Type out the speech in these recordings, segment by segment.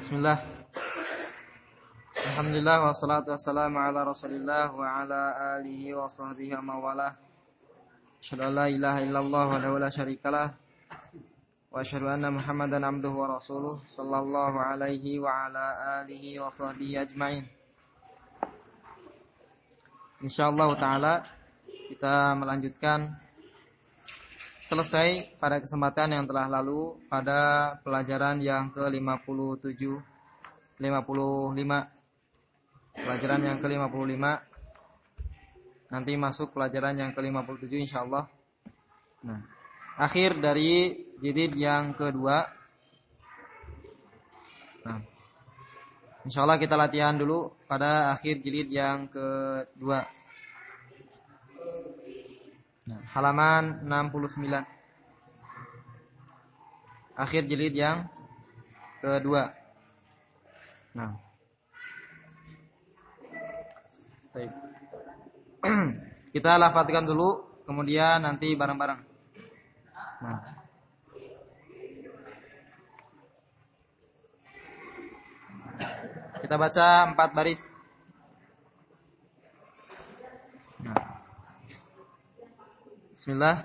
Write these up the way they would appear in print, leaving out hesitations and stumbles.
Bismillah. Alhamdulillah wassalatu wassalamu ala Rasulillah wa ala alihi wa sahbihi wa mawalah. Asyhadu an la ilaha illallah wa la syarikalah wa asyhadu anna Muhammadan abduhu wa rasuluh sallallahu alaihi wa ala alihi wa sahbihi ajmain. Insyaallah taala kita melanjutkan selesai pada kesempatan yang telah lalu pada pelajaran yang ke-57 pelajaran yang ke-55. Nanti masuk pelajaran yang ke-57 insyaallah. Nah, akhir dari jilid yang kedua. Nah, insyaallah kita latihan dulu pada akhir jilid yang kedua. Nah, halaman 69. Akhir jilid yang kedua. Nah. Baik. Kita lafadzkan dulu, kemudian nanti bareng-bareng. Nah. Kita baca 4 baris. Nah. Bismillah.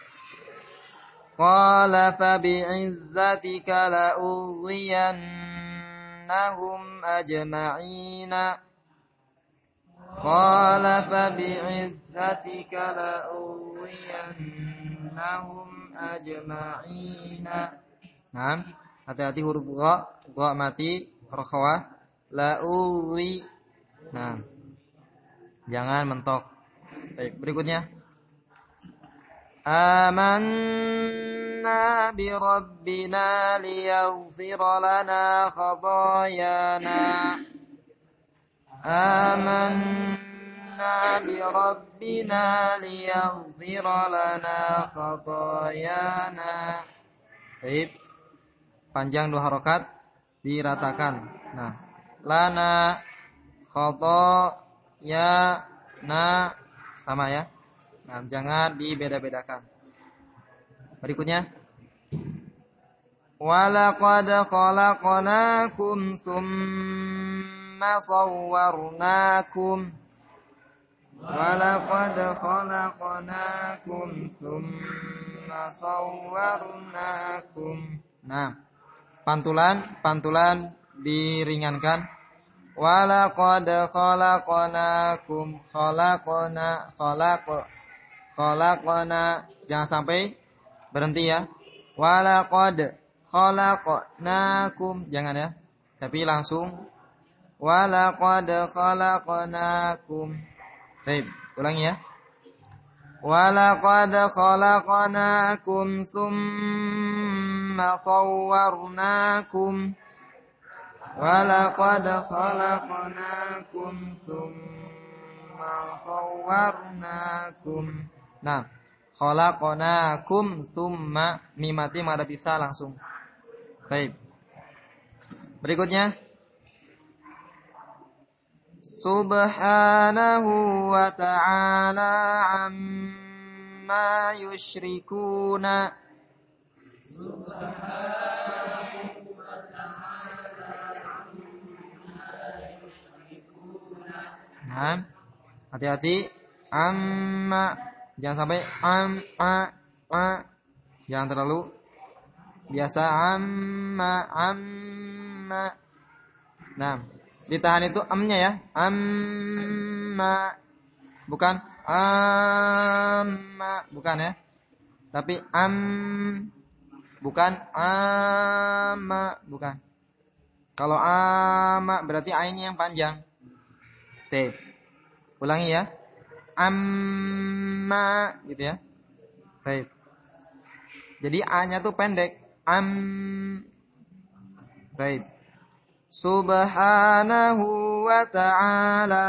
Qala fa bi'izzatika la'ughwiyannahum ajma'ina. Qala fa bi'izzatika la'ughwiyannahum ajma'ina. Nah, hati-hati huruf gha mati rakhawah. La'ughwi. Nah, jangan mentok. Baik, berikutnya. Amanna bi rabbina liyaghfir lana khataayana. Amanna bi rabbina liyaghfir lana khataayana. Baik. Panjang 2 harokat diratakan. Nah, lana khataayana sama ya. Nah, jangan dibeda-bedakan. Berikutnya. Walaqad khalaqnakum tsumma sawwarnakum. Walaqad khalaqnakum tsumma sawwarnakum. Nah, pantulan diringankan. Walaqad khalaqnakum. Khalaqna jangan sampai berhenti ya. Walaqad khalaqnakum jangan ya. Tapi langsung walaqad khalaqnakum. Baik, ulangi ya. Walaqad khalaqnakum tsumma sawwarnakum. Walaqad khalaqnakum tsumma sawwarnakum. Nah, khalaqnakum tsumma mimati mada bisa langsung. Baik. Berikutnya. Subhanahu wa ta'ala amma yusyrikuna. Subhanahu wa ta'ala amma yusyrikuna. Nah, hati-hati. Amma jangan sampai jangan terlalu biasa amma. Nah, ditahan itu amnya ya. Amma bukan amma, bukan ya. Tapi bukan amma, bukan. Kalau amma berarti ainnya yang panjang. T. Ulangi ya. Amma gitu ya. Baik. Jadi A-nya tuh pendek. Baik. Subhanahu wa ta'ala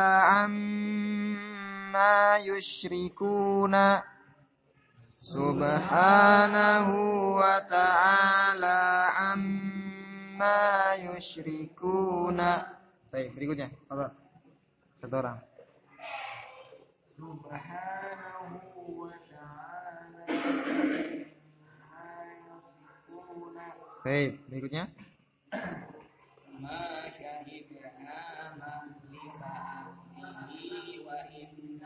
amma yusyrikuna. Subhanahu wa ta'ala amma yusyrikuna. Baik, berikutnya. Satu orang. Subhanahu wa ta'ala. Baik, berikutnya. ma syahidna mahlika ahlihi wa inna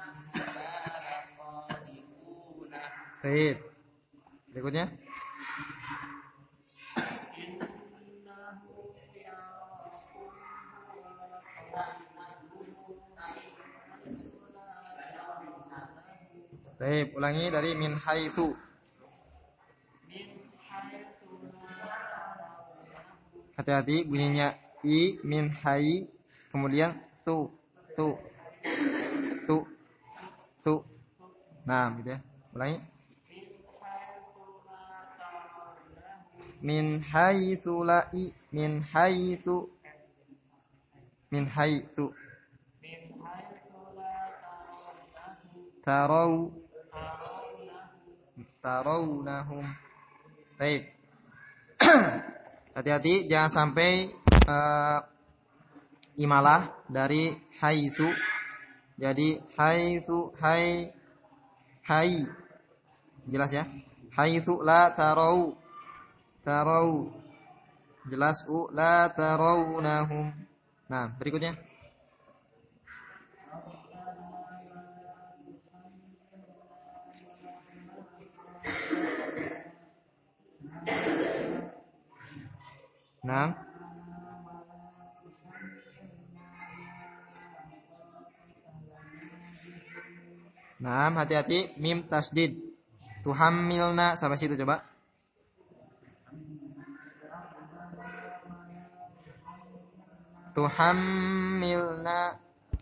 lasadiquna. Baik. Berikutnya. Baik, ulangi dari min haitsu. Hati-hati bunyinya i min hai kemudian su. Nah, gitu ya. Ulangi. Min haitsu la i min haitsu tarawnahum. Baik. Hati-hati jangan sampai imalah dari haitsu. Jadi haitsu hai jelas ya. Haitsu la tarau jelas la tarawnahum. Nah, berikutnya. Nah, hati-hati mim tasdid. Tuhammilna sampai situ coba. Tuhammilna.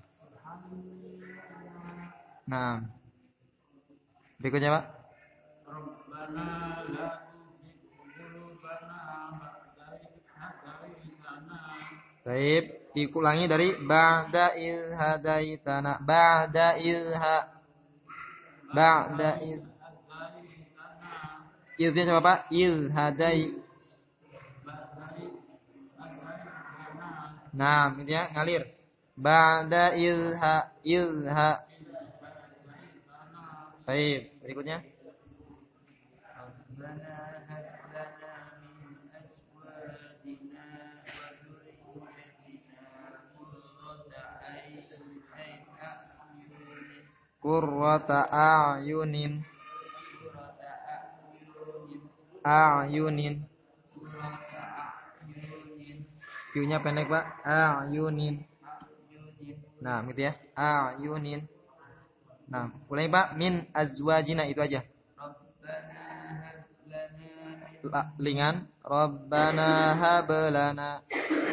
Nah, berikutnya Pak. Baik, diulangi dari ba'da il hadaitana. Ba'da ilnya coba Pak. Il hadai. Nah, ini ya ngalir. Ba'da ilha. Baik, berikutnya. Qurrata a'yunin. Q-nya pendek Pak. A'yunin. Nah, gitu ya. A'yunin. Nah, ulangi Pak. Min azwajina itu aja. Lingan. Rabbana hablana.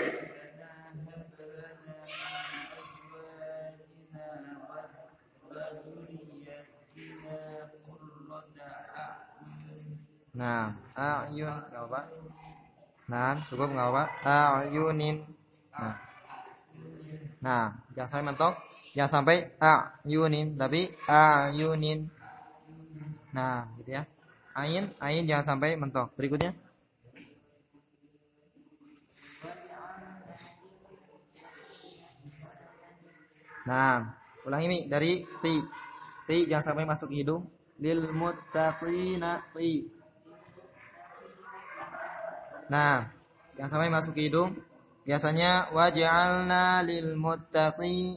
Nah, a'yun enggak apa? Nah, cukup enggak apa? A'yunin. Nah, jangan sampai mentok, jangan sampai a'yunin, tapi a'yunin. Nah, gitu ya. Ain jangan sampai mentok. Berikutnya. Nah, ulangi nih dari ti. Ti jangan sampai masuk ke hidung. Lil muttaqina ti. Nah, yang sampai masuk ke hidung biasanya waj'alna lil muttaqi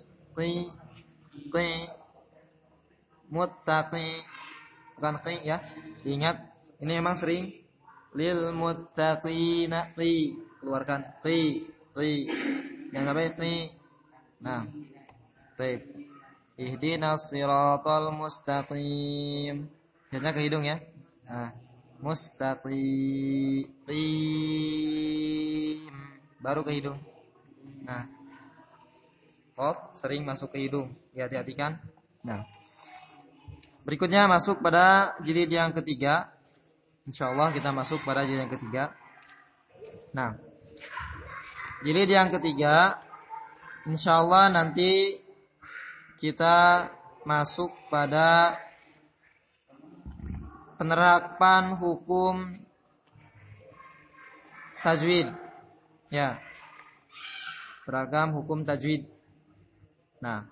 muttaqi bukan qi ya. Ingat, ini memang sering lil muttaqina qi. Keluarkan qi. Jangan sampai qi. Nah, baik. Ihdinas siratal mustaqim. Jadinya ke hidung ya. Nah, mustaqim baru ke hidung. Nah, qaf sering masuk ke hidung, hati-hatikan. Nah, berikutnya masuk pada jilid yang ketiga. Insyaallah kita masuk pada jilid yang ketiga. Nah, jilid yang ketiga insyaallah nanti kita masuk pada penerapan hukum tajwid. Ya. Beragam hukum tajwid. Nah.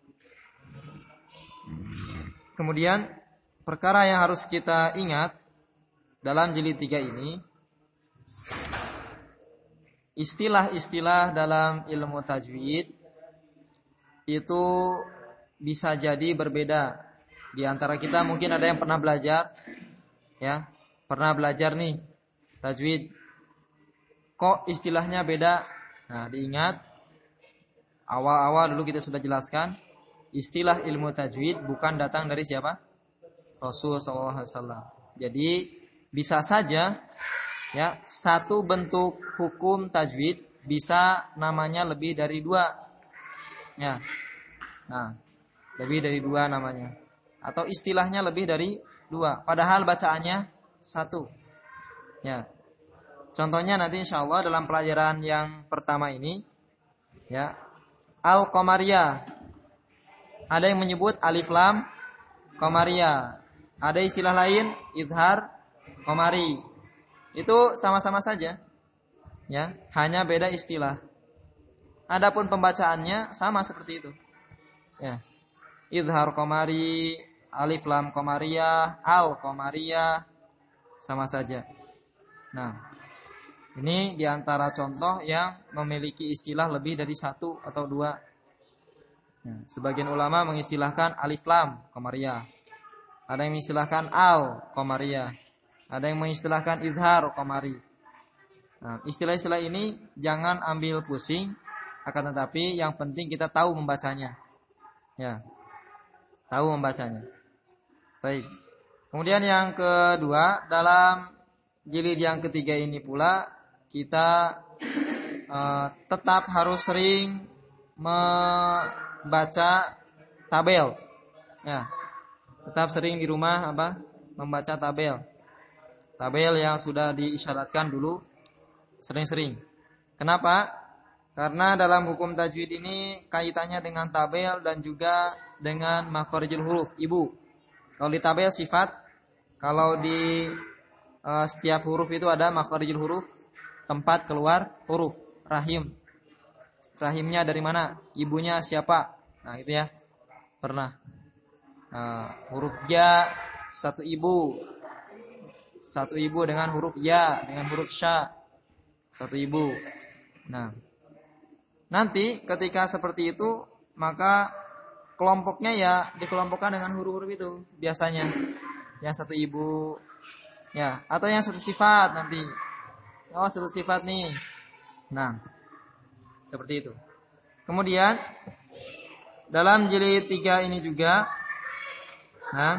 Kemudian perkara yang harus kita ingat dalam jilid 3 ini istilah-istilah dalam ilmu tajwid itu bisa jadi berbeda. Di antara kita mungkin ada yang pernah belajar, ya, pernah belajar nih tajwid. Kok istilahnya beda? Nah, diingat awal-awal dulu kita sudah jelaskan, istilah ilmu tajwid bukan datang dari siapa? Rasul sallallahu alaihi wasallam. Jadi bisa saja ya, satu bentuk hukum tajwid bisa namanya lebih dari dua. Ya. Nah, lebih dari dua namanya. Atau istilahnya lebih dari dua, padahal bacaannya satu. Ya. Contohnya nanti insyaallah dalam pelajaran yang pertama ini, ya, al-qamariyah. Ada yang menyebut alif lam qamariyah. Ada istilah lain izhar qamari. Itu sama-sama saja. Ya, hanya beda istilah. Adapun pembacaannya sama seperti itu. Ya. Izhar qamari, alif lam qamariyah, al qamariyah sama saja. Nah, ini diantara contoh yang memiliki istilah lebih dari satu atau dua. Nah, sebagian ulama mengistilahkan alif lam qamariyah. Ada yang mengistilahkan al qamariyah. Ada yang mengistilahkan izhar qamari. Nah, istilah-istilah ini jangan ambil pusing, akan tetapi yang penting kita tahu membacanya. Ya. Tahu membacanya. Baik. Kemudian yang kedua, dalam jilid yang ketiga ini pula kita tetap harus sering membaca tabel. Ya. Tetap sering di rumah membaca tabel. Tabel yang sudah diisyaratkan dulu sering-sering. Kenapa? Karena dalam hukum tajwid ini kaitannya dengan tabel dan juga dengan makharijul huruf, ibu. Kalau di tabel sifat, kalau di setiap huruf itu ada makharijul huruf, tempat keluar huruf, rahim. Rahimnya dari mana? Ibunya siapa? Nah, itu ya. Pernah. Huruf ya satu ibu. Satu ibu dengan huruf ya, dengan huruf sya. Satu ibu. Nah, nanti ketika seperti itu, maka kelompoknya ya dikelompokkan dengan huruf-huruf itu biasanya. Yang satu ibu, ya, atau yang satu sifat nanti. Oh, satu sifat nih. Nah, seperti itu. Kemudian dalam jilid 3 ini juga, nah,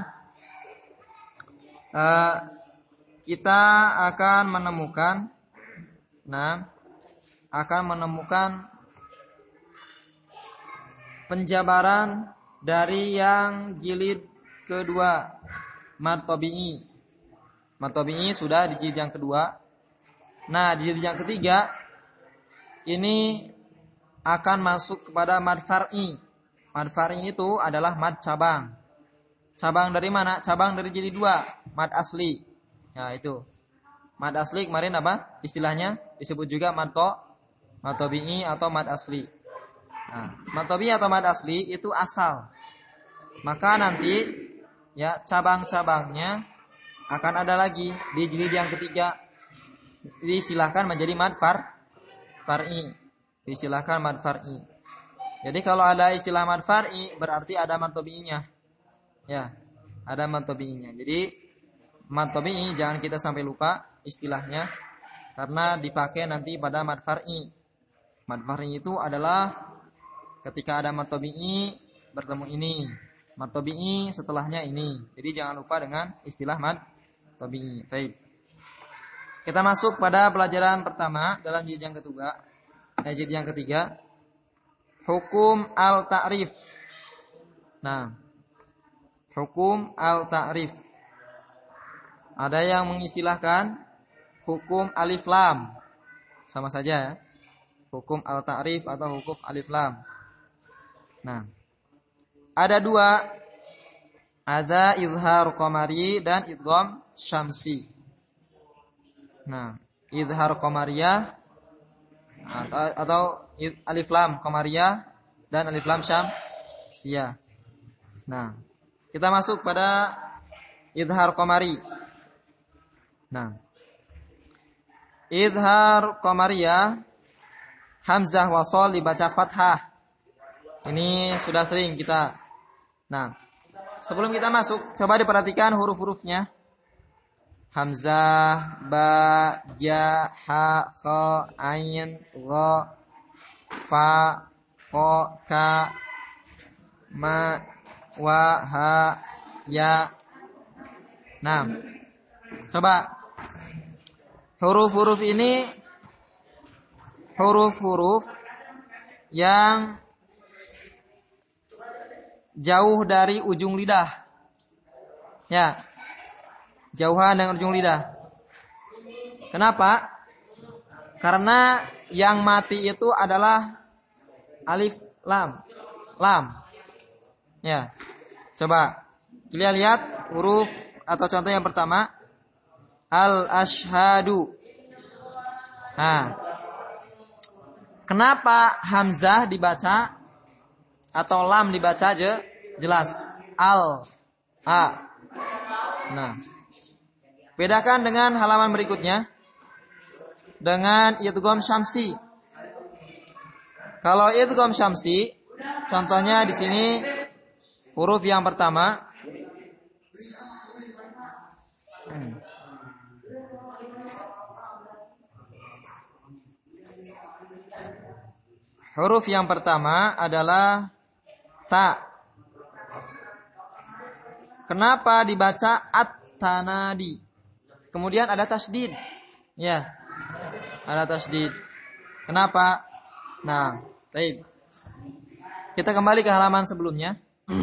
kita akan menemukan, penjabaran dari yang jilid kedua, mad tabi'i. Mad tabi'i sudah di jilid yang kedua. Nah, di jilid yang ketiga ini akan masuk kepada mad far'i. Mad far'i itu adalah mad cabang. Cabang dari mana? Cabang dari jilid 2, mad asli. Ya, itu. Mad asli kemarin apa? Istilahnya disebut juga mad tabi'i atau mad asli. Nah, mad tabi'i atau mad asli itu asal. Maka nanti ya cabang-cabangnya akan ada lagi di jilid yang ketiga. Disilahkan menjadi mad far'i. Disilahkan mad far'i. Jadi kalau ada istilah mad far'i berarti ada mad tabi'inya. Ya, ada mad tabi'inya. Jadi mad tabi'i jangan kita sampai lupa istilahnya, karena dipakai nanti pada mad far'i. Mad far'i itu adalah ketika ada mad tabi'i bertemu ini, mad tabi'i setelahnya ini. Jadi jangan lupa dengan istilah mad tabi'i. Baik. Kita masuk pada pelajaran pertama dalam jilid yang jilid yang ketiga, hukum al-ta'rif. Nah, hukum al-ta'rif. Ada yang mengistilahkan hukum alif lam. Sama saja ya. Hukum al-ta'rif atau hukum alif lam. Nah, ada dua. Ada izhar qamari dan idgham syamsi. Nah, izhar qamariyah atau alif lam qamariyah dan alif lam syamsiyah. Nah, kita masuk pada izhar qamari. Nah, izhar qamariyah hamzah wasol dibaca fathah. Ini sudah sering kita. Nah, sebelum kita masuk, coba diperhatikan huruf-hurufnya. Hamzah, ba, ja, ha, kha, ain, gha, fa, ko, ka, ma, wa, ha, ya. Nah, coba huruf-huruf ini huruf-huruf yang jauh dari ujung lidah. Ya. Jauhan dengan ujung lidah. Kenapa? Karena yang mati itu adalah alif lam. Lam. Ya. Coba kita lihat huruf atau contoh yang pertama. Al-ashhadu. Nah. Kenapa hamzah dibaca atau lam dibaca aja jelas? Al. A. Nah. Bedakan dengan halaman berikutnya dengan idgham syamsi. Kalau idgham syamsi, contohnya di sini huruf yang pertama huruf yang pertama adalah ta. Kenapa dibaca at-tanadi? Kemudian ada tasdid. Ya. Ada tasdid. Kenapa? Nah, baik. Kita kembali ke halaman sebelumnya.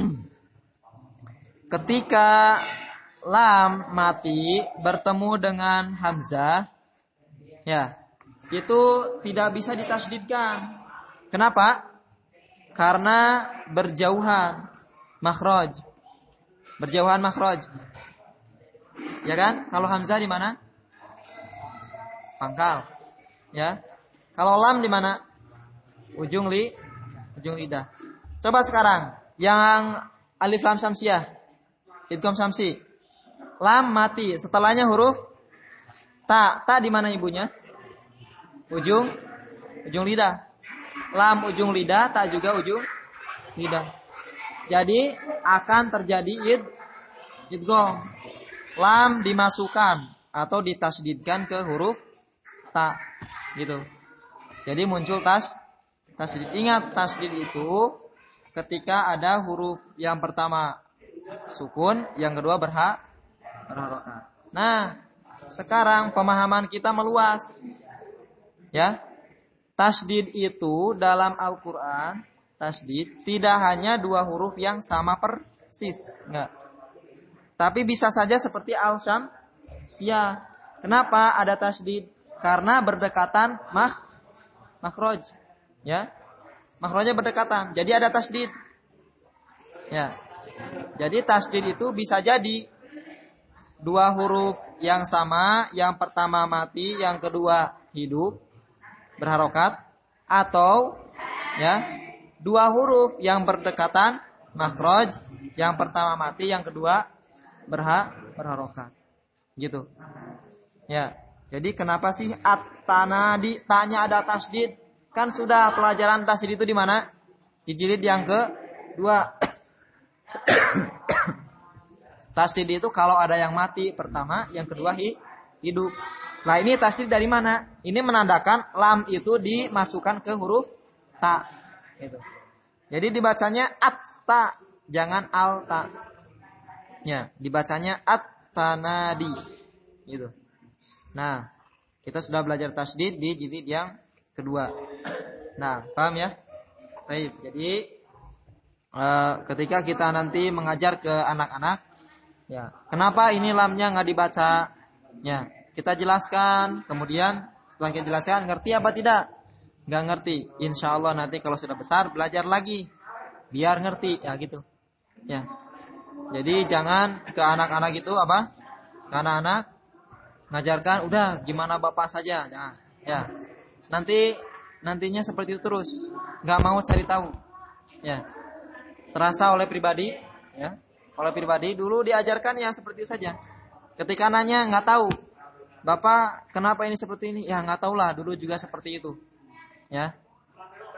Ketika lam mati bertemu dengan hamzah, ya, itu tidak bisa ditasdidkan. Kenapa? Karena berjauhan makhraj. Berjauhan makhraj. Ya kan? Kalau hamzah di mana? Pangkal. Ya. Kalau lam di mana? Ujung lidah. Coba sekarang yang alif lam syamsiah. Idgham syamsi. Lam mati, setelahnya huruf ta. Ta di mana ibunya? Ujung lidah. Lam ujung lidah, ta juga ujung lidah. Jadi akan terjadi idgham. Lam dimasukkan atau ditasdidkan ke huruf ta, gitu. Jadi muncul tasdid. Ingat, tasdid itu ketika ada huruf yang pertama sukun, yang kedua berharokat. Nah, sekarang pemahaman kita meluas. Ya. Tasdid itu dalam Al-Qur'an, tasdid tidak hanya dua huruf yang sama persis, enggak. Tapi bisa saja seperti al-syamsiyah. Kenapa ada tasdid? Karena berdekatan makhraj. Ya. Makhrajnya berdekatan. Jadi ada tasdid. Ya. Jadi tasdid itu bisa jadi dua huruf yang sama, yang pertama mati, yang kedua hidup, berharokat, atau ya, dua huruf yang berdekatan makhraj, yang pertama mati, yang kedua berharokat. Gitu. Ya. Jadi kenapa sih at-tanadi tanya ada tasdid? Kan sudah pelajaran tasdid itu di mana? Di jilid yang kedua. Tasdid itu kalau ada yang mati pertama, yang kedua hidup. Nah, ini tasdid dari mana? Ini menandakan lam itu dimasukkan ke huruf ta. Gitu. Jadi dibacanya at-ta, jangan al-ta. Ya, dibacanya at-tanadi. Gitu. Nah, kita sudah belajar tasdid di jilid yang kedua. Nah, paham ya? Baik. Jadi ketika kita nanti mengajar ke anak-anak, ya, kenapa ini lamnya nggak dibaca? Ya, kita jelaskan. Kemudian setelah kita jelaskan, ngerti apa tidak? Nggak ngerti. Insya Allah nanti kalau sudah besar belajar lagi, biar ngerti. Ya gitu. Ya. Jadi jangan ke anak-anak itu apa? Ke anak-anak ngajarkan, udah gimana bapak saja. Nah, ya. Nantinya seperti itu terus, nggak mau cari tahu. Ya. Terasa oleh pribadi, ya. Oleh pribadi dulu diajarkan ya seperti itu saja. Ketika nanya nggak tahu, bapak kenapa ini seperti ini? Ya nggak tahulah, dulu juga seperti itu. Ya.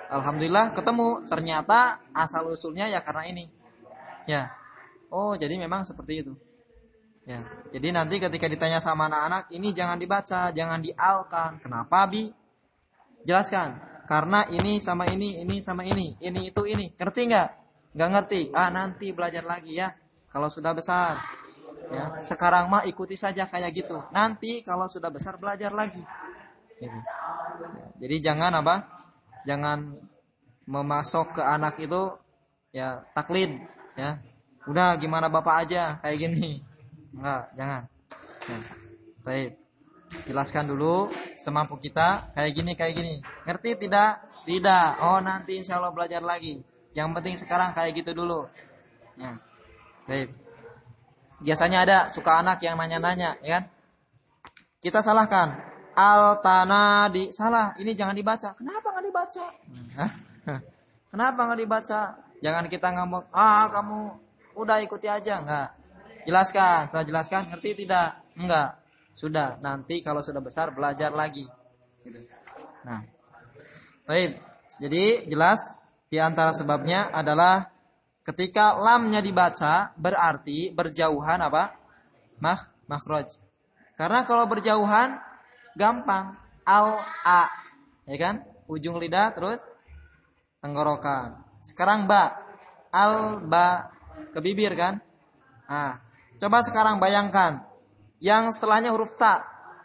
Alhamdulillah ketemu, ternyata asal usulnya ya karena ini. Ya. Oh, jadi memang seperti itu. Ya. Jadi nanti ketika ditanya sama anak-anak, ini jangan dibaca, jangan dialkan. Kenapa, Bi? Jelaskan. Karena ini sama ini sama ini itu ini. Ngerti nggak? Nggak ngerti. Nanti belajar lagi ya. Kalau sudah besar. Ya. Sekarang mah ikuti saja kayak gitu. Nanti kalau sudah besar belajar lagi. Gitu. Jadi jangan apa? Jangan memasok ke anak itu ya taklid ya. Udah gimana bapak aja kayak gini. Enggak, jangan. Ya. Baik. Jelaskan dulu semampu kita kayak gini. Ngerti tidak? Tidak. Oh, nanti insya Allah belajar lagi. Yang penting sekarang kayak gitu dulu. Ya. Baik. Biasanya ada suka anak yang nanya-nanya, ya kan? Kita salahkan. Al-tanadi salah, ini jangan dibaca. Kenapa nggak dibaca? Kenapa nggak dibaca? Jangan kita ngomong, kamu udah ikuti aja, enggak. Jelaskan, saya jelaskan, ngerti tidak? Enggak. Sudah, nanti kalau sudah besar belajar lagi. Nah, baik. Jadi jelas di antara sebabnya adalah ketika lamnya dibaca berarti berjauhan apa? Makhraj. Karena kalau berjauhan gampang, a, ya kan? Ujung lidah terus tenggorokan. Sekarang ba, ba ke bibir kan? Nah, coba sekarang bayangkan yang setelahnya huruf ta,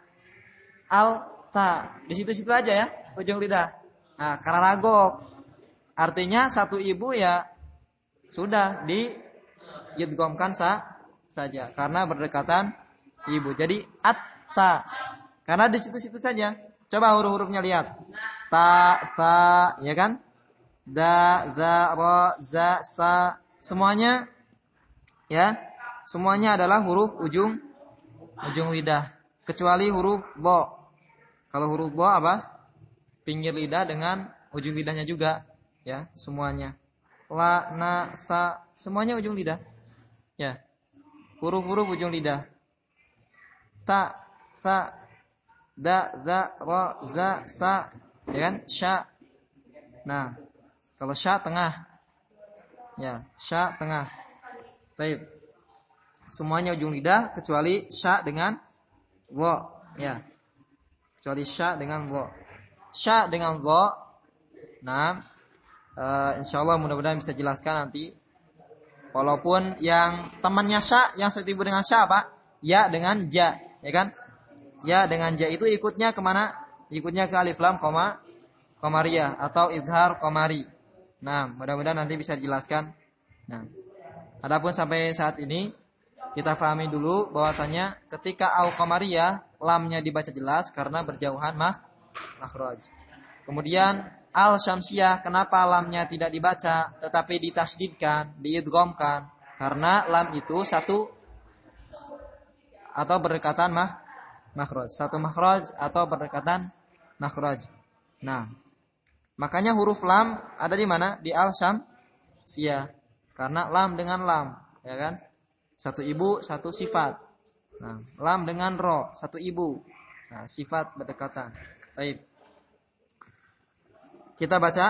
ta, di situ-situ aja ya, ujung lidah. Nah, karena ragok, artinya satu ibu ya sudah diidghamkan saja, karena berdekatan ibu. Jadi atta. Karena di situ-situ saja. Coba huruf-hurufnya lihat. Ta, sa, ya kan? Da, za, ra, za, sa. Semuanya ya. Semuanya adalah huruf ujung lidah. Kecuali huruf bo. Kalau huruf bo apa? Pinggir lidah dengan ujung lidahnya juga, ya, semuanya. La, na, sa, semuanya ujung lidah. Ya. Huruf-huruf ujung lidah. Ta, sa, da, za, ra, za, sa, ya kan? Sya. Nah, kalau sya tengah. Ya, sya tengah. Baik. Semuanya ujung lidah kecuali sya dengan wa, ya. Kecuali sya dengan wa. Sya dengan wa. Nah, insyaallah mudah-mudahan bisa jelaskan nanti. Walaupun yang temannya sya, yang setibu dengan sya apa? Ya dengan ja, ya kan? Ya dengan ja itu ikutnya kemana? Ikutnya ke alif lam qamariyah atau izhar qamari. Nah, mudah-mudahan nanti bisa dijelaskan. Nah, adapun sampai saat ini kita pahami dulu bahwasanya ketika al qamariyah lamnya dibaca jelas karena berjauhan makhraj. Kemudian al syamsiyah kenapa lamnya tidak dibaca tetapi ditasydidkan, diidghamkan? Karena lam itu satu atau berdekatan makhraj, satu makhraj atau berdekatan makhraj. Nah, makanya huruf lam ada di mana? Di al syamsiyah. Karena lam dengan lam, ya kan? Satu ibu, satu sifat. Nah, lam dengan ro, satu ibu. Nah, sifat berdekatan. Baik. Kita baca.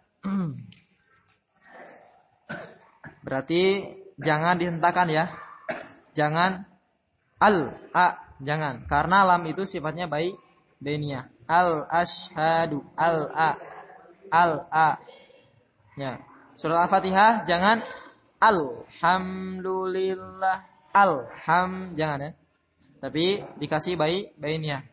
Berarti jangan dihentakkan ya. Jangan jangan, karena lam itu sifatnya bainiyah. Al ashhadu, al a. Ya. Surah Al-Fatihah jangan alhamdulillah, jangan ya. Tapi dikasih bainiyah.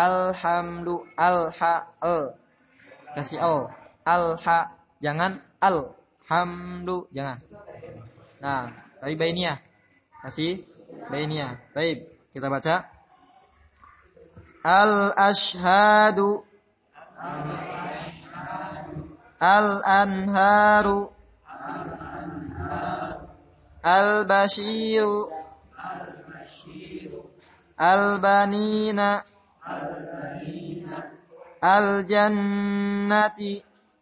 Kasih jangan jangan. Nah, tapi bainiyah. Kasih bainiyah. Baik, kita baca. Al-ashhadu, al-anharu, al-bashiru, al-banina, al-jannati,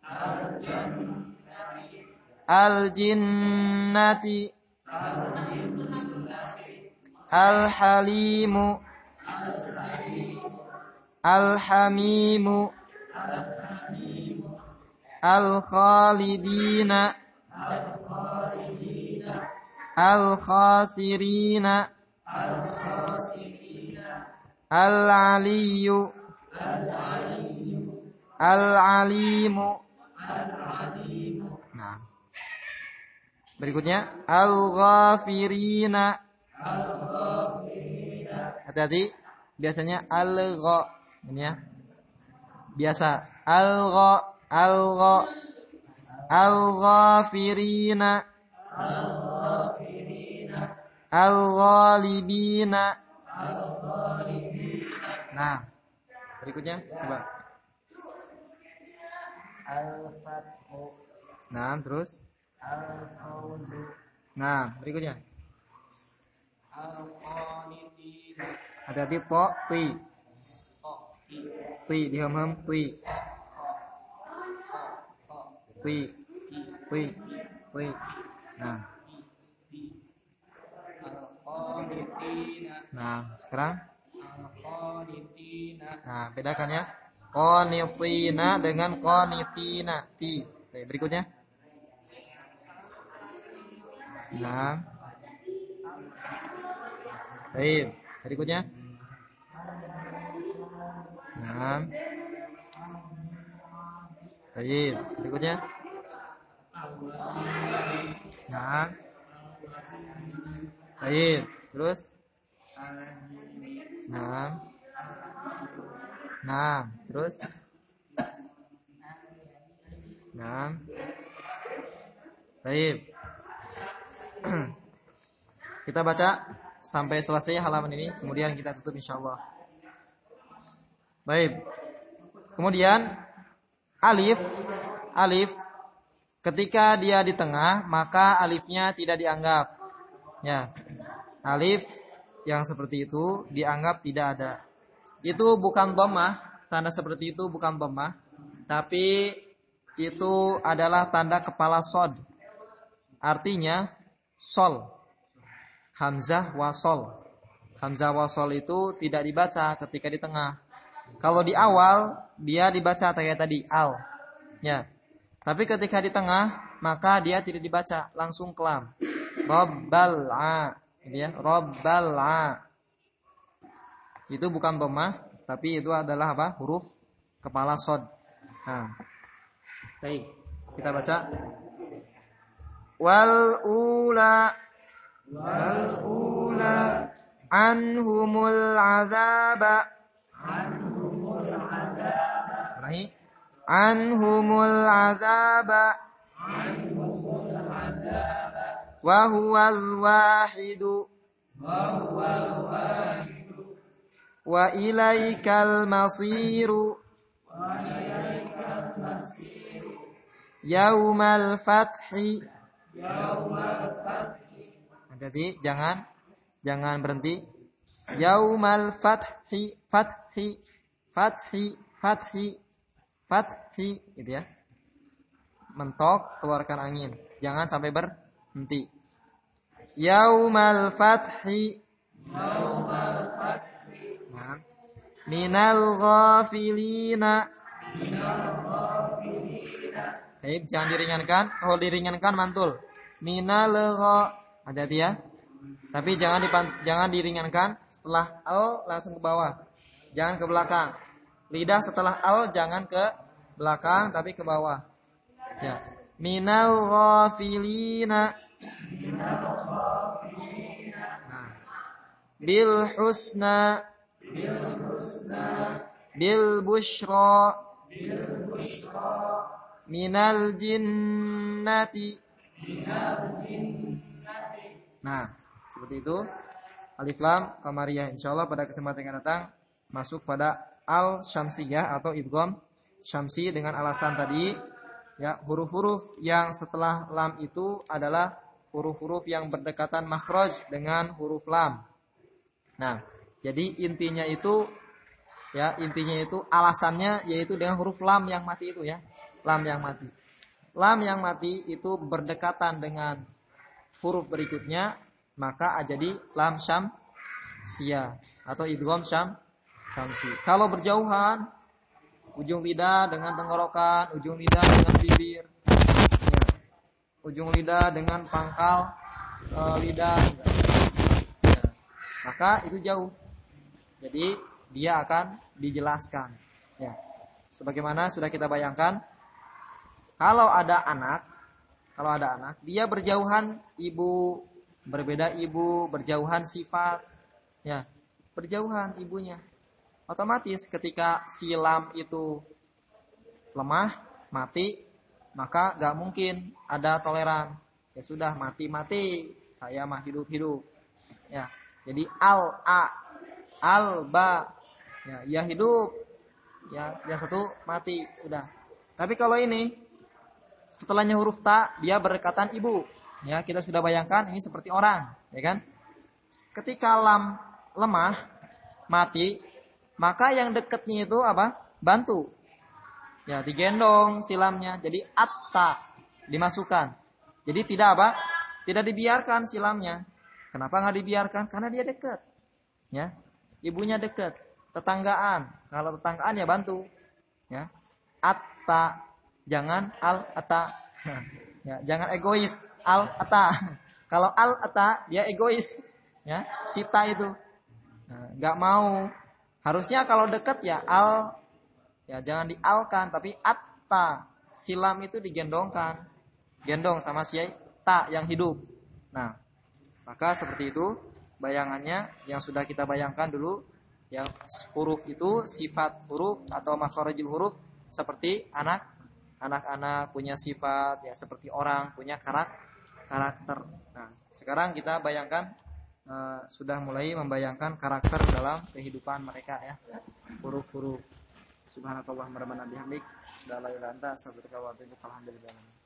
al-jinnati, al-halimu, al-hamimu, al-khalidina, al-khasirina, al-aliyyu, al-alimu. Nah, berikutnya al-ghafirina. Hati-hati, biasanya al-gha, ini ya. Biasa al-gha, al-ghafirina, al-ghalibina. Nah, berikutnya coba. Al-fathu, Nah, terus. al-fawzu, Nah, berikutnya. al-qanitina, Hati-hati po, pi. qati, Pi, diham-ham, pi. Pi, pi, pi. Nah. al-qanitina, Nah, sekarang. al-qanitina, Nah, bedakan ya. Qanitina dengan qanitina. Ti. Oke, berikutnya. Nah. Baik, berikutnya. Nah. Baik, berikutnya. Nah. Baik, terus. Nah. Nah, terus. Nah. Baik. Kita baca sampai selesai halaman ini, kemudian kita tutup insyaallah. Baik. Kemudian alif ketika dia di tengah, maka alifnya tidak dianggap. Ya. Alif yang seperti itu dianggap tidak ada. Itu bukan dhammah, tanda seperti itu bukan dhammah, tapi itu adalah tanda kepala shad. Artinya sol. Hamzah wasol. Hamzah wasol itu tidak dibaca ketika di tengah. Kalau di awal dia dibaca kayak tadi al. Ya. Tapi ketika di tengah maka dia tidak dibaca, langsung ke lam. Rabbal'a. Gitu ya. Rabbal'a. Itu bukan dhammah, tapi itu adalah apa? Huruf kepala shad. Nah. Baik, kita baca. Wal ula anhumul azaba. Ulangi. Anhumul azaba. Wa huwal wahidu. Wa ilaikal masiru. Yaumal fathi. Jadi jangan berhenti. Yaumal fathi gitu ya. Mentok, keluarkan angin. Jangan sampai berhenti. Yaumal fathi. Nah. Minal ghafilina. Jangan diringankan. Kalau diringankan mantul. Minal hati-hati ya. Tapi jangan diringankan. Setelah al langsung ke bawah. Jangan ke belakang. Lidah setelah al jangan ke belakang tapi ke bawah. Ya. Minal ghafilina. Nah. Bil husna. Bil bushra. Minal jinnati. Nah, seperti itu. Alif lam qamariyah. Insyaallah pada kesempatan yang datang masuk pada al syamsiyah atau idgham syamsi dengan alasan tadi ya, huruf-huruf yang setelah lam itu adalah huruf-huruf yang berdekatan makhraj dengan huruf lam. Nah, jadi intinya itu alasannya yaitu dengan huruf lam yang mati itu ya. Lam yang mati. Lam yang mati itu berdekatan dengan huruf berikutnya, maka jadi lam syamsiyah atau idgham syamsi. Kalau berjauhan ujung lidah dengan tenggorokan, ujung lidah dengan bibir, ya. Ujung lidah dengan pangkal lidah, ya. Maka itu jauh. Jadi dia akan dijelaskan, ya. Sebagaimana sudah kita bayangkan, kalau ada anak, dia berjauhan ibu, berbeda ibu, berjauhan sifat, ya, berjauhan ibunya. Otomatis ketika silam itu lemah, mati, maka gak mungkin ada toleran. Ya sudah, mati, saya mah hidup. Ya, jadi al ba, ya hidup, ya yang satu mati, sudah. Tapi kalau ini setelahnya huruf ta, dia berdekatan ibu. Ya, kita sudah bayangkan ini seperti orang, ya kan? Ketika lam lemah, mati, maka yang dekatnya itu apa? Bantu. Ya, digendong silamnya. Jadi atta dimasukkan. Jadi tidak apa? Tidak dibiarkan silamnya. Kenapa nggak dibiarkan? Karena dia dekat. Ya. Ibunya dekat, tetanggaan. Kalau tetanggaan ya bantu. Ya. Atta, jangan al atta. Ya, jangan egois, al atta. Kalau al atta dia egois. Ya, sita itu. Nah, nggak mau. Harusnya kalau dekat ya al, ya jangan dialkan, tapi atta, silam itu digendongkan, gendong sama si ta yang hidup. Nah, maka seperti itu bayangannya yang sudah kita bayangkan dulu. Yang huruf itu sifat huruf atau makharijul huruf seperti anak-anak punya sifat, ya seperti orang punya karakter. Nah, sekarang kita bayangkan. Sudah mulai membayangkan karakter dalam kehidupan mereka, ya. Huruf-huruf. Subhanakallahumma rabbana bihamdik, la ilaha illa anta, astaghfiruka wa atubu ilaik. Alhamdulillah.